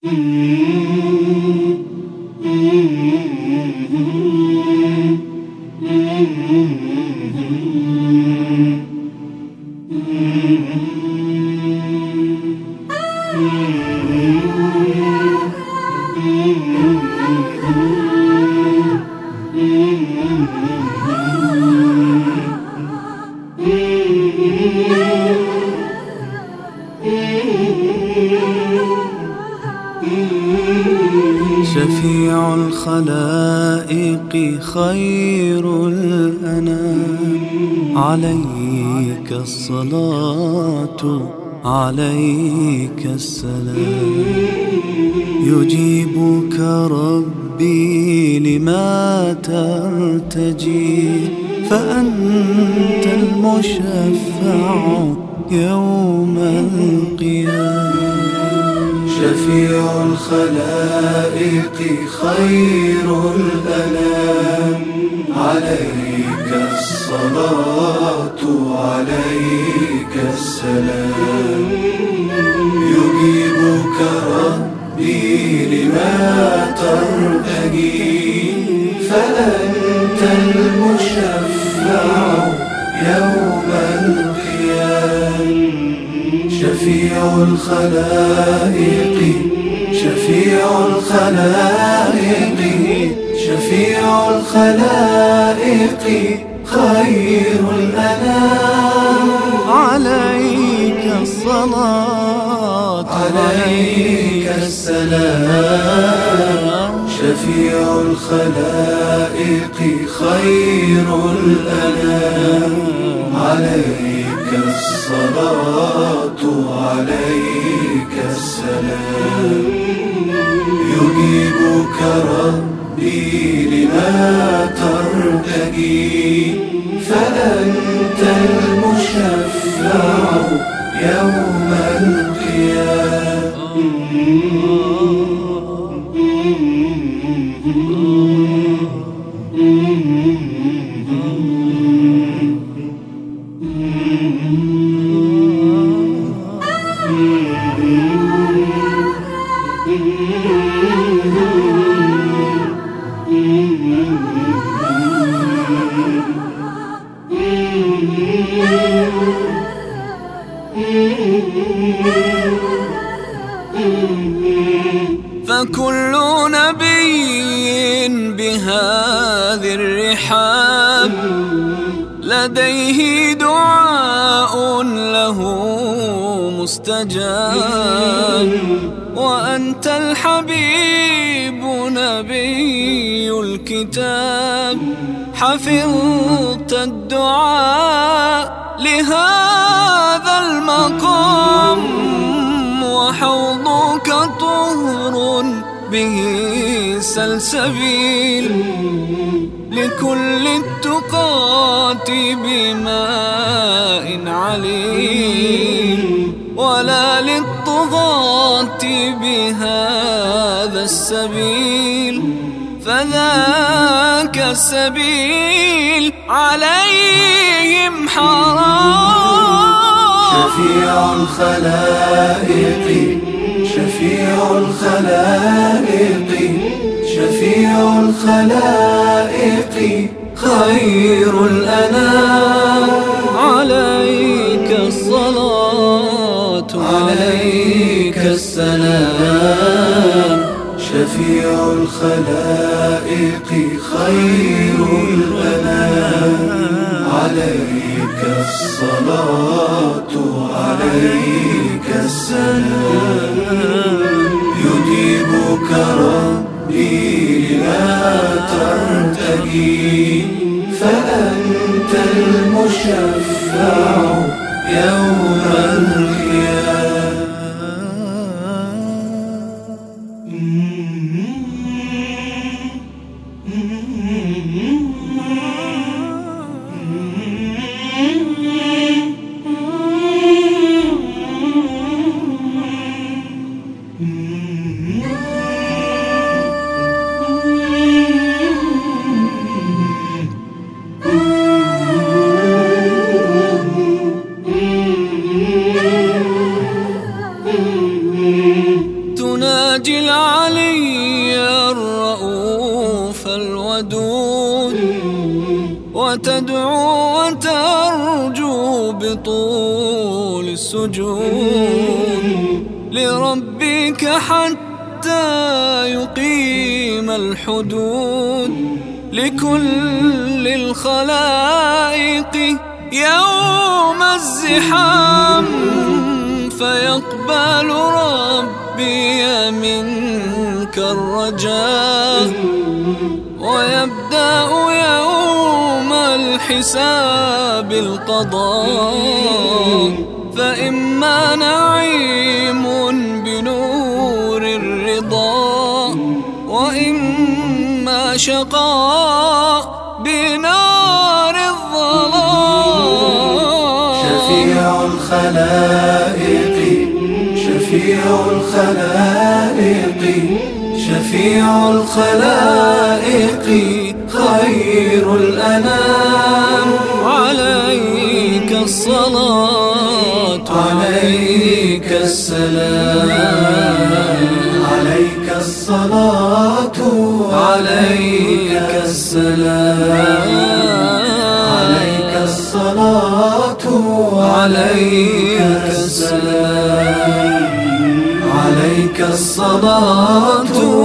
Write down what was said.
شفيع الخلائق خير الأنام، عليك الصلاة عليك السلام. يجيبك ربي لما ترتجي، فأنت المشفع يوم القيامة. شفيع الخلائق خير الأنام، عليك الصلاة عليك السلام. يجيبك ربي لما ترتجي، فأنت المشفع يوم القيامة. شفيع الخلائق شفيع الخلائق شفيع الخلائق خير الأنام، عليك الصلاة عليك السلام. شفيع الخلائق خير الأنام، عليك الصلاة عليك السلام. يجيبك ربي لما ترتجي، فأنت المشفع يوم القيامة. فكل نبي بهذه الرحاب لديه دعاء له مستجاب، وأنت الحبيب نبي الكتاب، حفظت الدعاء لهذا المقام، وحوضك طهر به سلسبيل، لكل التقاة بماء عليل، ولا للطغاة بهذا السبيل، فذاك السبيل عليهم حرام. شفيع الخلائق شفيع الخلائق شفيع الخلائق خير الأنام، عليك الصلاة عليك السلام. شفيع الخلائق خير الأنام، عليك الصلاة عليك السلام. يجيبك ربي لا ترتجي، فأنت المشفع يوم القيامة. العلي الرؤوف الودود، وتدعو وترجو بطول السجود لربك حتى يقيم الحدود لكل الخلائق يوم الزحام، فيقبل ربي منك الرجاء، ويبدأ يوم الحساب القضاء، فإما نعيم بنور الرضا، وإما شقاء بنار الظلام. شفيع الخلائق شفيع الخلائق شفيع الخلائق خير الأنام، عليك الصلاة عليك السلام، عليك الصلاة عليك السلام، عليك الصلاة عليك السلام، عليك الصلاة